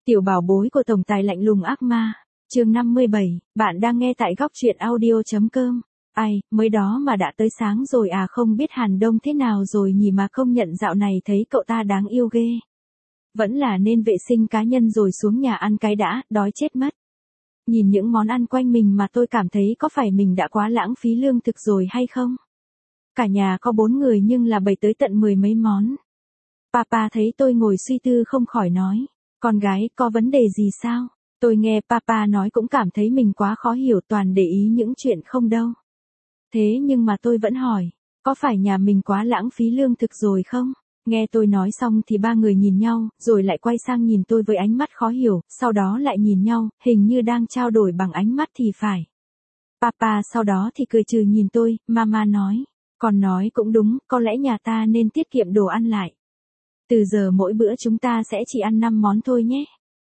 Tiểu bảo bối của tổng tài lạnh lùng ác ma. Chương 57, bạn đang nghe tại góc truyện audio.com. Ai, mới đó mà đã tới sáng rồi à, không biết Hàn Đông thế nào rồi nhỉ mà công nhận dạo này thấy cậu ta đáng yêu ghê. Vẫn là nên vệ sinh cá nhân rồi xuống nhà ăn cái đã, đói chết mất. Nhìn những món ăn quanh mình mà tôi cảm thấy có phải mình đã quá lãng phí lương thực rồi hay không? Cả nhà có 4 người nhưng là bày tới tận 10 mấy món. Papa thấy tôi ngồi suy tư không khỏi nói, con gái có vấn đề gì sao? Tôi nghe Papa nói cũng cảm thấy mình quá khó hiểu, toàn để ý những chuyện không đâu. Thế nhưng mà tôi vẫn hỏi, có phải nhà mình quá lãng phí lương thực rồi không? Nghe tôi nói xong thì ba người nhìn nhau, rồi lại quay sang nhìn tôi với ánh mắt khó hiểu, sau đó lại nhìn nhau, hình như đang trao đổi bằng ánh mắt thì phải. Papa sau đó thì cười trừ nhìn tôi, Mama nói, con nói cũng đúng, có lẽ nhà ta nên tiết kiệm đồ ăn lại. Từ giờ mỗi bữa chúng ta sẽ chỉ ăn 5 món thôi nhé.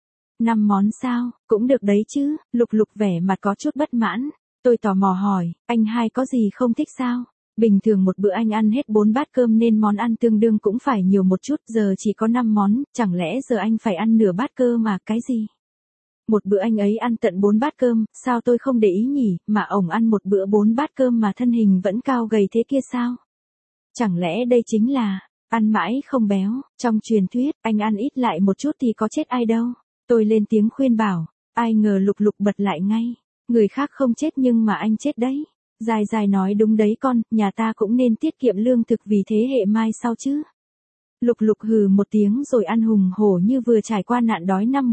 5 món sao, cũng được đấy chứ, Lục Lục vẻ mặt có chút bất mãn. Tôi tò mò hỏi, anh hai có gì không thích sao? Bình thường một bữa anh ăn hết 4 bát cơm nên món ăn tương đương cũng phải nhiều một chút, giờ chỉ có 5 món, chẳng lẽ giờ anh phải ăn nửa bát cơ mà, cái gì? Một bữa anh ấy ăn tận 4 bát cơm, sao tôi không để ý nhỉ, mà ổng ăn một bữa 4 bát cơm mà thân hình vẫn cao gầy thế kia sao? Chẳng lẽ đây chính là ăn mãi không béo, trong truyền thuyết, anh ăn ít lại một chút thì có chết ai đâu. Tôi lên tiếng khuyên bảo, ai ngờ Lục Lục bật lại ngay, người khác không chết nhưng mà anh chết đấy. Dài dài nói đúng đấy con, nhà ta cũng nên tiết kiệm lương thực vì thế hệ mai sau chứ. Lục Lục hừ một tiếng rồi ăn hùng hổ như vừa trải qua nạn đói năm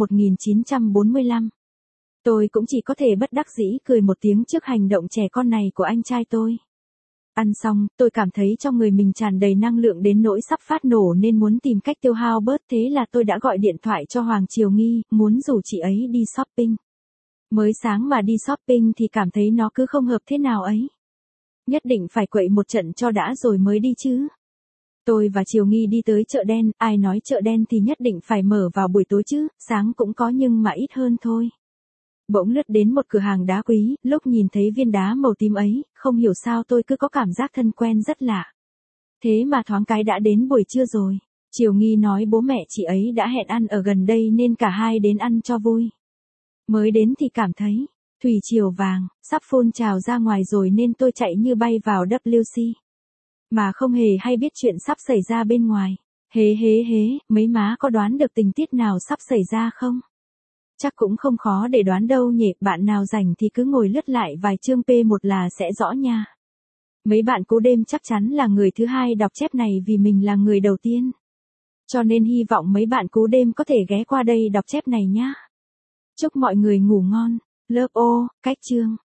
1945. Tôi cũng chỉ có thể bất đắc dĩ cười một tiếng trước hành động trẻ con này của anh trai tôi. Ăn xong, tôi cảm thấy trong người mình tràn đầy năng lượng đến nỗi sắp phát nổ nên muốn tìm cách tiêu hao bớt, thế là tôi đã gọi điện thoại cho Hoàng Triều Nghi, muốn rủ chị ấy đi shopping. Mới sáng mà đi shopping thì cảm thấy nó cứ không hợp thế nào ấy. Nhất định phải quậy một trận cho đã rồi mới đi chứ. Tôi và Triều Nghi đi tới chợ đen, ai nói chợ đen thì nhất định phải mở vào buổi tối chứ, sáng cũng có nhưng mà ít hơn thôi. Bỗng lướt đến một cửa hàng đá quý, lúc nhìn thấy viên đá màu tím ấy, không hiểu sao tôi cứ có cảm giác thân quen rất lạ. Thế mà thoáng cái đã đến buổi trưa rồi. Triều Nghi nói bố mẹ chị ấy đã hẹn ăn ở gần đây nên cả hai đến ăn cho vui. Mới đến thì cảm thấy, thủy triều vàng, sắp phun trào ra ngoài rồi nên tôi chạy như bay vào WC. Mà không hề hay biết chuyện sắp xảy ra bên ngoài. Hế, mấy má có đoán được tình tiết nào sắp xảy ra không? Chắc cũng không khó để đoán đâu nhỉ, bạn nào rảnh thì cứ ngồi lướt lại vài chương P1 là sẽ rõ nha. Mấy bạn cố đêm chắc chắn là người thứ hai đọc chép này vì mình là người đầu tiên. Cho nên hy vọng mấy bạn cố đêm có thể ghé qua đây đọc chép này nhá. Chúc mọi người ngủ ngon. Lớp O, cách chương.